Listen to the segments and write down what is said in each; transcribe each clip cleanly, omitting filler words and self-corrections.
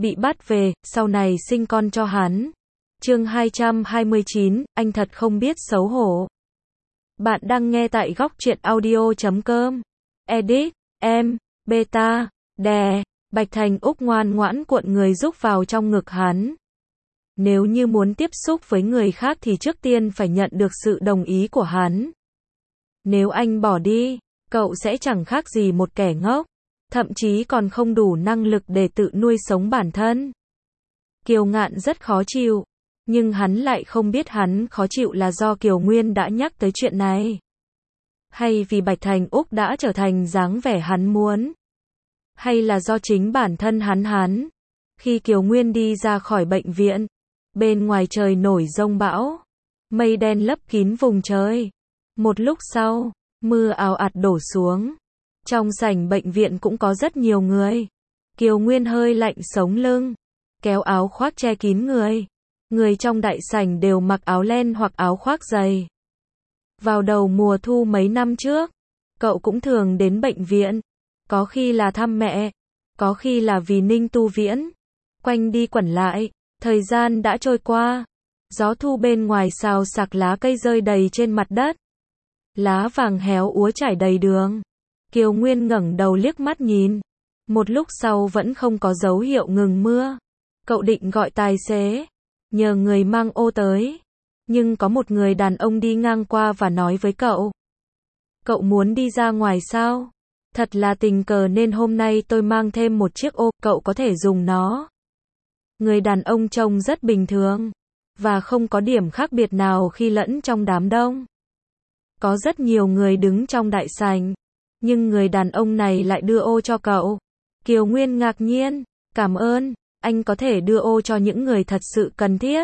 bị bắt về, sau này sinh con cho hắn. Chương 229, anh thật không biết xấu hổ. Bạn đang nghe tại góc truyện audio.com. Edit, em, beta, đè, Bạch Thành Úc ngoan ngoãn cuộn người rúc vào trong ngực hắn. Nếu như muốn tiếp xúc với người khác thì trước tiên phải nhận được sự đồng ý của hắn. Nếu anh bỏ đi, cậu sẽ chẳng khác gì một kẻ ngốc, thậm chí còn không đủ năng lực để tự nuôi sống bản thân. Kiều Ngạn rất khó chịu, nhưng hắn lại không biết hắn khó chịu là do Kiều Nguyên đã nhắc tới chuyện này, hay vì Bạch Thành Úc đã trở thành dáng vẻ hắn muốn, hay là do chính bản thân hắn. Khi Kiều Nguyên đi ra khỏi bệnh viện, bên ngoài trời nổi giông bão, mây đen lấp kín vùng trời. Một lúc sau, mưa ào ạt đổ xuống. Trong sảnh bệnh viện cũng có rất nhiều người. Kiều Nguyên hơi lạnh sống lưng, kéo áo khoác che kín người. Người trong đại sảnh đều mặc áo len hoặc áo khoác dày. Vào đầu mùa thu mấy năm trước, cậu cũng thường đến bệnh viện. Có khi là thăm mẹ, có khi là vì Ninh Tu Viễn. Quanh đi quẩn lại, thời gian đã trôi qua. Gió thu bên ngoài xào xạc lá cây rơi đầy trên mặt đất. Lá vàng héo úa trải đầy đường. Kiều Nguyên ngẩng đầu liếc mắt nhìn. Một lúc sau vẫn không có dấu hiệu ngừng mưa. Cậu định gọi tài xế, nhờ người mang ô tới. Nhưng có một người đàn ông đi ngang qua và nói với cậu. Cậu muốn đi ra ngoài sao? Thật là tình cờ nên hôm nay tôi mang thêm một chiếc ô, cậu có thể dùng nó. Người đàn ông trông rất bình thường, và không có điểm khác biệt nào khi lẫn trong đám đông. Có rất nhiều người đứng trong đại sảnh, nhưng người đàn ông này lại đưa ô cho cậu. Kiều Nguyên ngạc nhiên, cảm ơn, anh có thể đưa ô cho những người thật sự cần thiết.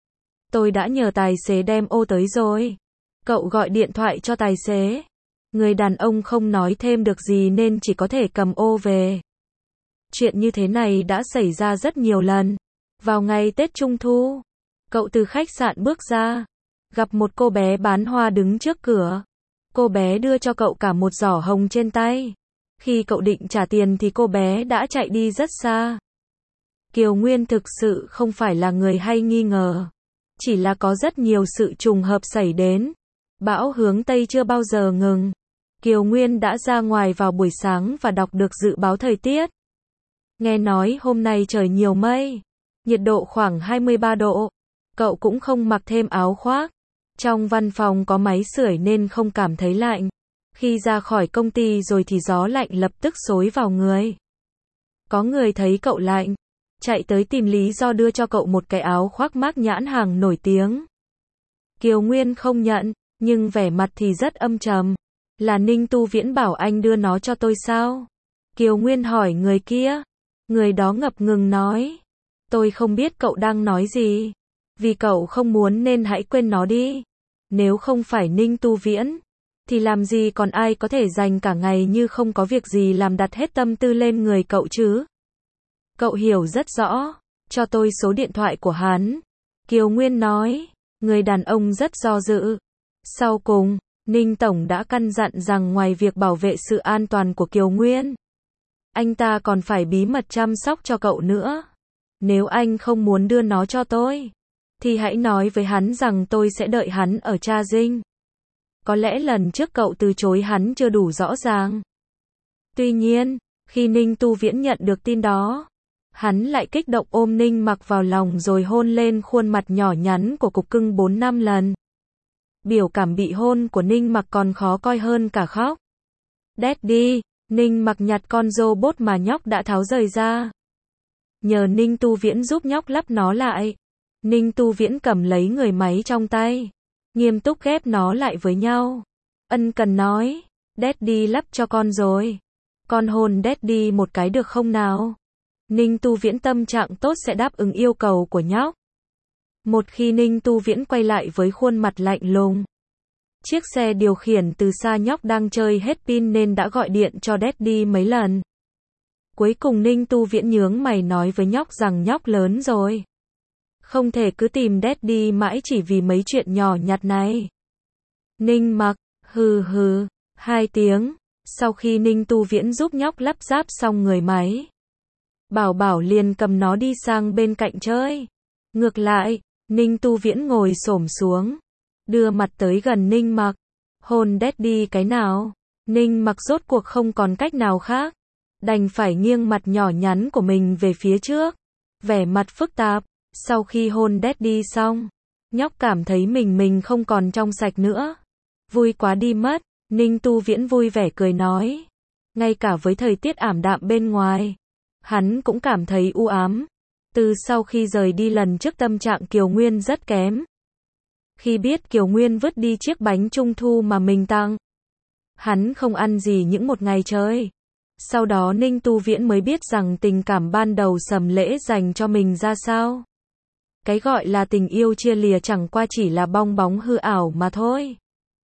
Tôi đã nhờ tài xế đem ô tới rồi. Cậu gọi điện thoại cho tài xế. Người đàn ông không nói thêm được gì nên chỉ có thể cầm ô về. Chuyện như thế này đã xảy ra rất nhiều lần. Vào ngày Tết Trung Thu, cậu từ khách sạn bước ra, gặp một cô bé bán hoa đứng trước cửa. Cô bé đưa cho cậu cả một giỏ hồng trên tay. Khi cậu định trả tiền thì cô bé đã chạy đi rất xa. Kiều Nguyên thực sự không phải là người hay nghi ngờ. Chỉ là có rất nhiều sự trùng hợp xảy đến. Bão hướng Tây chưa bao giờ ngừng. Kiều Nguyên đã ra ngoài vào buổi sáng và đọc được dự báo thời tiết. Nghe nói hôm nay trời nhiều mây. Nhiệt độ khoảng 23 độ. Cậu cũng không mặc thêm áo khoác. Trong văn phòng có máy sưởi nên không cảm thấy lạnh. Khi ra khỏi công ty rồi thì gió lạnh lập tức xối vào người. Có người thấy cậu lạnh, chạy tới tìm lý do đưa cho cậu một cái áo khoác mác nhãn hàng nổi tiếng. Kiều Nguyên không nhận, nhưng vẻ mặt thì rất âm trầm. Là Ninh Tu Viễn bảo anh đưa nó cho tôi sao? Kiều Nguyên hỏi người kia. Người đó ngập ngừng nói. Tôi không biết cậu đang nói gì. Vì cậu không muốn nên hãy quên nó đi. Nếu không phải Ninh Tu Viễn, thì làm gì còn ai có thể dành cả ngày như không có việc gì làm đặt hết tâm tư lên người cậu chứ? Cậu hiểu rất rõ. Cho tôi số điện thoại của hắn. Kiều Nguyên nói. Người đàn ông rất do dự. Sau cùng, Ninh Tổng đã căn dặn rằng ngoài việc bảo vệ sự an toàn của Kiều Nguyên, anh ta còn phải bí mật chăm sóc cho cậu nữa. Nếu anh không muốn đưa nó cho tôi, thì hãy nói với hắn rằng tôi sẽ đợi hắn ở Tra Dinh. Có lẽ lần trước cậu từ chối hắn chưa đủ rõ ràng. Tuy nhiên, khi Ninh Tu Viễn nhận được tin đó, hắn lại kích động ôm Ninh Mặc vào lòng rồi hôn lên khuôn mặt nhỏ nhắn của cục cưng 4-5 lần. Biểu cảm bị hôn của Ninh Mặc còn khó coi hơn cả khóc. Daddy, Ninh Mặc nhặt con robot mà nhóc đã tháo rời ra. Nhờ Ninh Tu Viễn giúp nhóc lắp nó lại. Ninh Tu Viễn cầm lấy người máy trong tay, nghiêm túc ghép nó lại với nhau. Ân cần nói, Daddy lắp cho con rồi. Con hôn Daddy một cái được không nào? Ninh Tu Viễn tâm trạng tốt sẽ đáp ứng yêu cầu của nhóc. Một khi Ninh Tu Viễn quay lại với khuôn mặt lạnh lùng. Chiếc xe điều khiển từ xa nhóc đang chơi hết pin nên đã gọi điện cho Daddy mấy lần. Cuối cùng Ninh Tu Viễn nhướng mày nói với nhóc rằng nhóc lớn rồi. Không thể cứ tìm Daddy mãi chỉ vì mấy chuyện nhỏ nhặt này. Ninh Mặc, hừ hừ, 2 tiếng. Sau khi Ninh Tu Viễn giúp nhóc lắp ráp xong người máy, Bảo Bảo liền cầm nó đi sang bên cạnh chơi. Ngược lại, Ninh Tu Viễn ngồi xổm xuống, đưa mặt tới gần Ninh Mặc, hôn Daddy cái nào. Ninh Mặc rốt cuộc không còn cách nào khác, đành phải nghiêng mặt nhỏ nhắn của mình về phía trước, vẻ mặt phức tạp. Sau khi hôn Daddy xong, nhóc cảm thấy mình không còn trong sạch nữa, vui quá đi mất. Ninh Tu Viễn vui vẻ cười nói, ngay cả với thời tiết ảm đạm bên ngoài, hắn cũng cảm thấy u ám. Từ sau khi rời đi lần trước tâm trạng Kiều Nguyên rất kém. Khi biết Kiều Nguyên vứt đi chiếc bánh trung thu mà mình tặng, hắn không ăn gì những một ngày trời. Sau đó Ninh Tu Viễn mới biết rằng tình cảm ban đầu Sầm Lễ dành cho mình ra sao. Cái gọi là tình yêu chia lìa chẳng qua chỉ là bong bóng hư ảo mà thôi.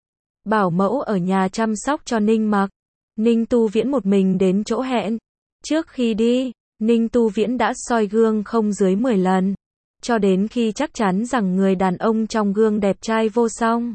Bảo mẫu ở nhà chăm sóc cho Ninh Mặc, Ninh Tu Viễn một mình đến chỗ hẹn. Trước khi đi, Ninh Tu Viễn đã soi gương không dưới 10 lần, cho đến khi chắc chắn rằng người đàn ông trong gương đẹp trai vô song,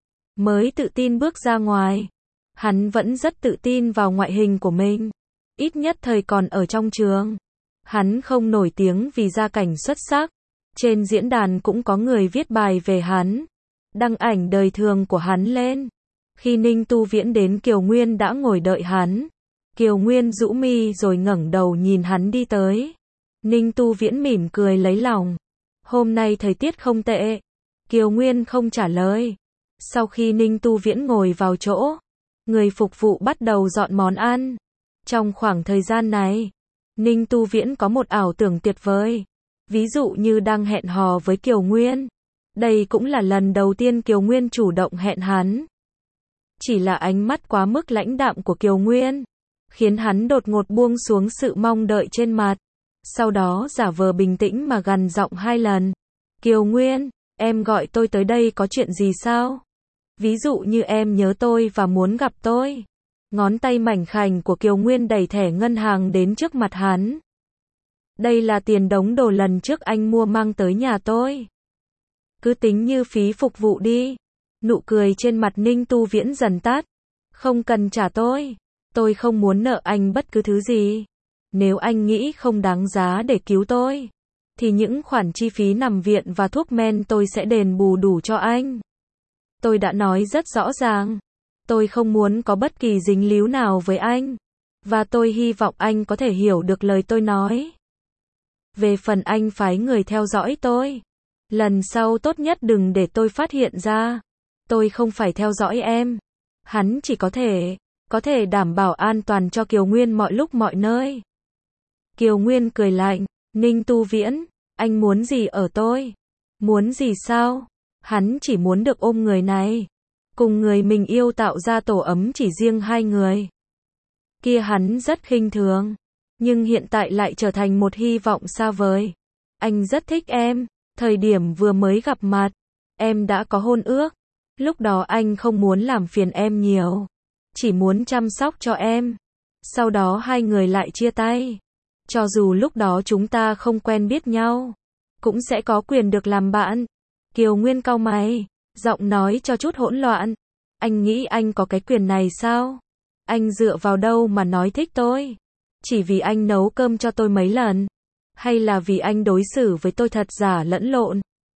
mới tự tin bước ra ngoài. Hắn vẫn rất tự tin vào ngoại hình của mình, ít nhất thời còn ở trong trường. Hắn không nổi tiếng vì gia cảnh xuất sắc. Trên diễn đàn cũng có người viết bài về hắn, đăng ảnh đời thường của hắn lên. Khi Ninh Tu Viễn đến, Kiều Nguyên đã ngồi đợi hắn. Kiều Nguyên rũ mi rồi ngẩng đầu nhìn hắn đi tới. Ninh Tu Viễn mỉm cười lấy lòng. Hôm nay thời tiết không tệ. Kiều Nguyên không trả lời. Sau khi Ninh Tu Viễn ngồi vào chỗ, người phục vụ bắt đầu dọn món ăn. Trong khoảng thời gian này, Ninh Tu Viễn có một ảo tưởng tuyệt vời. Ví dụ như đang hẹn hò với Kiều Nguyên. Đây cũng là lần đầu tiên Kiều Nguyên chủ động hẹn hắn. Chỉ là ánh mắt quá mức lãnh đạm của Kiều Nguyên, khiến hắn đột ngột buông xuống sự mong đợi trên mặt. Sau đó giả vờ bình tĩnh mà gằn giọng 2 lần. Kiều Nguyên, em gọi tôi tới đây có chuyện gì sao? Ví dụ như em nhớ tôi và muốn gặp tôi. Ngón tay mảnh khảnh của Kiều Nguyên đẩy thẻ ngân hàng đến trước mặt hắn. Đây là tiền đống đồ lần trước anh mua mang tới nhà tôi. Cứ tính như phí phục vụ đi. Nụ cười trên mặt Ninh Tu Viễn dần tắt. Không cần trả tôi không muốn nợ anh bất cứ thứ gì. Nếu anh nghĩ không đáng giá để cứu tôi, thì những khoản chi phí nằm viện và thuốc men tôi sẽ đền bù đủ cho anh. Tôi đã nói rất rõ ràng, tôi không muốn có bất kỳ dính líu nào với anh, và tôi hy vọng anh có thể hiểu được lời tôi nói. Về phần anh phái người theo dõi tôi, lần sau tốt nhất đừng để tôi phát hiện ra. Tôi không phải theo dõi em. Hắn chỉ có thể đảm bảo an toàn cho Kiều Nguyên mọi lúc mọi nơi. Kiều Nguyên cười lạnh, Ninh Tu Viễn, anh muốn gì ở tôi? Muốn gì sao? Hắn chỉ muốn được ôm người này, cùng người mình yêu tạo ra tổ ấm chỉ riêng 2 người. Kia hắn rất khinh thường, nhưng hiện tại lại trở thành một hy vọng xa vời. Anh rất thích em, thời điểm vừa mới gặp mặt, em đã có hôn ước. Lúc đó anh không muốn làm phiền em nhiều, chỉ muốn chăm sóc cho em. Sau đó 2 người lại chia tay. Cho dù lúc đó chúng ta không quen biết nhau, cũng sẽ có quyền được làm bạn. Kiều Nguyên cau mày, giọng nói cho chút hỗn loạn. Anh nghĩ anh có cái quyền này sao? Anh dựa vào đâu mà nói thích tôi? Chỉ vì anh nấu cơm cho tôi mấy lần? Hay là vì anh đối xử với tôi thật giả lẫn lộn?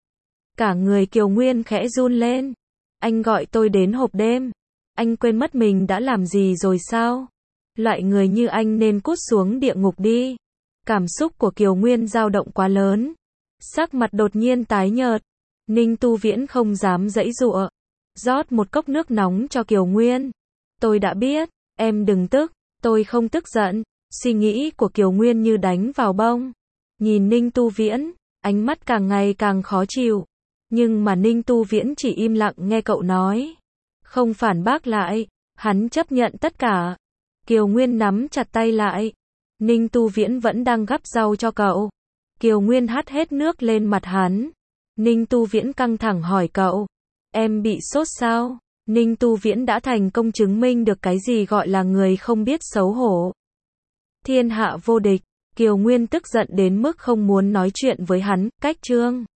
Cả người Kiều Nguyên khẽ run lên. Anh gọi tôi đến hộp đêm. Anh quên mất mình đã làm gì rồi sao? Loại người như anh nên cút xuống địa ngục đi. Cảm xúc của Kiều Nguyên dao động quá lớn. Sắc mặt đột nhiên tái nhợt. Ninh Tu Viễn không dám giãy giụa. Rót một cốc nước nóng cho Kiều Nguyên. Tôi đã biết, em đừng tức. Tôi không tức giận. Suy nghĩ của Kiều Nguyên như đánh vào bông. Nhìn Ninh Tu Viễn, ánh mắt càng ngày càng khó chịu. Nhưng mà Ninh Tu Viễn chỉ im lặng nghe cậu nói. Không phản bác lại. Hắn chấp nhận tất cả. Kiều Nguyên nắm chặt tay lại. Ninh Tu Viễn vẫn đang gắp rau cho cậu. Kiều Nguyên hắt hết nước lên mặt hắn. Ninh Tu Viễn căng thẳng hỏi cậu. Em bị sốt sao? Ninh Tu Viễn đã thành công chứng minh được cái gì gọi là người không biết xấu hổ. Thiên hạ vô địch. Kiều Nguyên tức giận đến mức không muốn nói chuyện với hắn. Cách chương